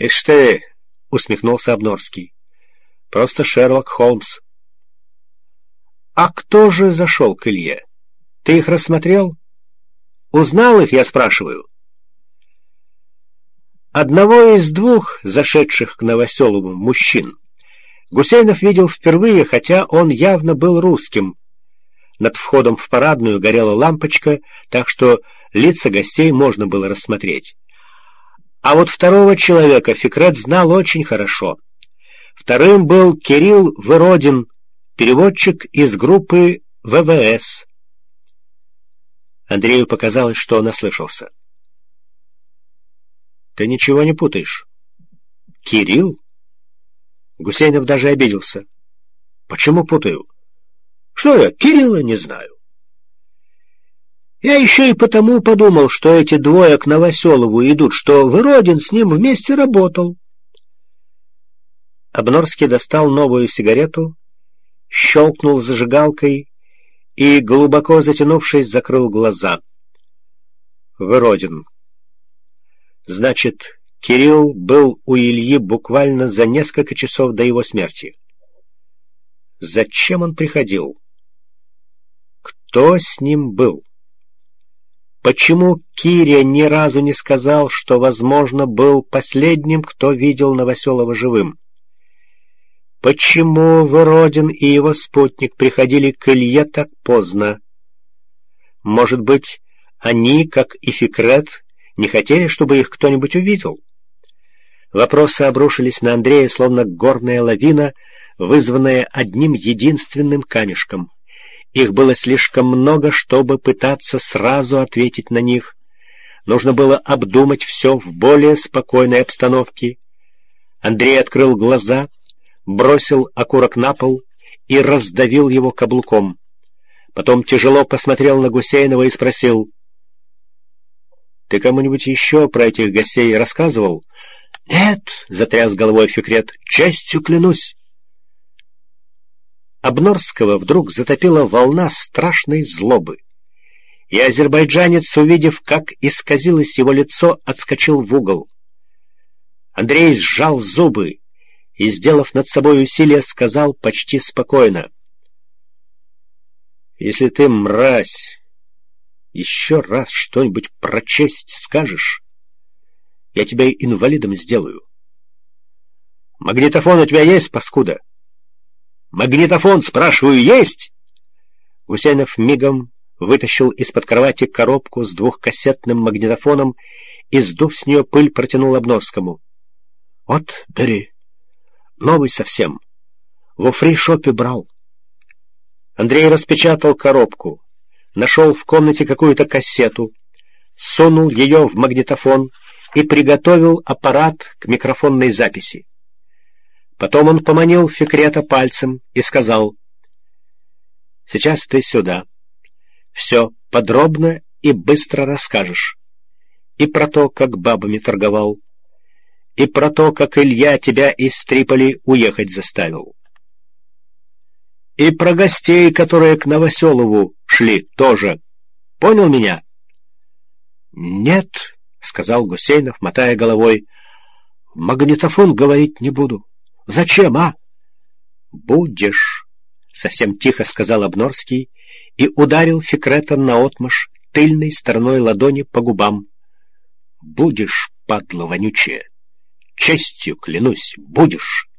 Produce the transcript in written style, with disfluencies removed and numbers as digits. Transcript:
«Ишь ты!» — усмехнулся Обнорский. «Просто Шерлок Холмс». «А кто же зашел к Илье? Ты их рассмотрел? Узнал их, я спрашиваю?» Одного из двух зашедших к Новоселову мужчин Гусейнов видел впервые, хотя он явно был русским. Над входом в парадную горела лампочка, так что лица гостей можно было рассмотреть. А вот второго человека Фикрет знал очень хорошо. Вторым был Кирилл Выродин, переводчик из группы ВВС. Андрею показалось, что он ослышался. «Ты ничего не путаешь?» «Кирилл?» Гусейнов даже обиделся. «Почему путаю? Что я, Кирилла не знаю?» «Я еще и потому подумал, что эти двое к Новоселову идут, что Выродин с ним вместе работал». Обнорский достал новую сигарету, щелкнул зажигалкой и, глубоко затянувшись, закрыл глаза. Выродин. Значит, Кирилл был у Ильи буквально за несколько часов до его смерти. Зачем он приходил? Кто с ним был? Почему Киря ни разу не сказал, что, возможно, был последним, кто видел Новоселова живым? Почему Выродин и его спутник приходили к Илье так поздно? Может быть, они, как и Фикрет, не хотели, чтобы их кто-нибудь увидел? Вопросы обрушились на Андрея, словно горная лавина, вызванная одним единственным камешком. Их было слишком много, чтобы пытаться сразу ответить на них. Нужно было обдумать все в более спокойной обстановке. Андрей открыл глаза, бросил окурок на пол и раздавил его каблуком. Потом тяжело посмотрел на Гусейнова и спросил: «Ты кому-нибудь еще про этих гостей рассказывал?» «Нет», — затряс головой Фикрет, — «честью клянусь». Обнорского вдруг затопила волна страшной злобы, и азербайджанец, увидев, как исказилось его лицо, отскочил в угол. Андрей сжал зубы и, сделав над собой усилие, сказал почти спокойно: «Если ты, мразь, еще раз что-нибудь про честь скажешь, я тебя инвалидом сделаю. Магнитофон у тебя есть, паскуда? Магнитофон, спрашиваю, есть?» Гусейнов мигом вытащил из-под кровати коробку с двухкассетным магнитофоном и, сдув с нее пыль, протянул Обнорскому. «Вот, бери. Новый совсем. Во фри-шопе брал». Андрей распечатал коробку, нашел в комнате какую-то кассету, сунул ее в магнитофон и приготовил аппарат к микрофонной записи. Потом он поманил Фикрета пальцем и сказал: «Сейчас ты сюда. Все подробно и быстро расскажешь. И про то, как бабами торговал, и про то, как Илья тебя из Триполи уехать заставил. И про гостей, которые к Новоселову шли, тоже. Понял меня?» «Нет», — сказал Гусейнов, мотая головой, — «в магнитофон говорить не буду. Зачем, а?» «Будешь», — совсем тихо сказал Обнорский и ударил Фикрета наотмашь тыльной стороной ладони по губам. «Будешь, падла вонючая, честью клянусь, будешь».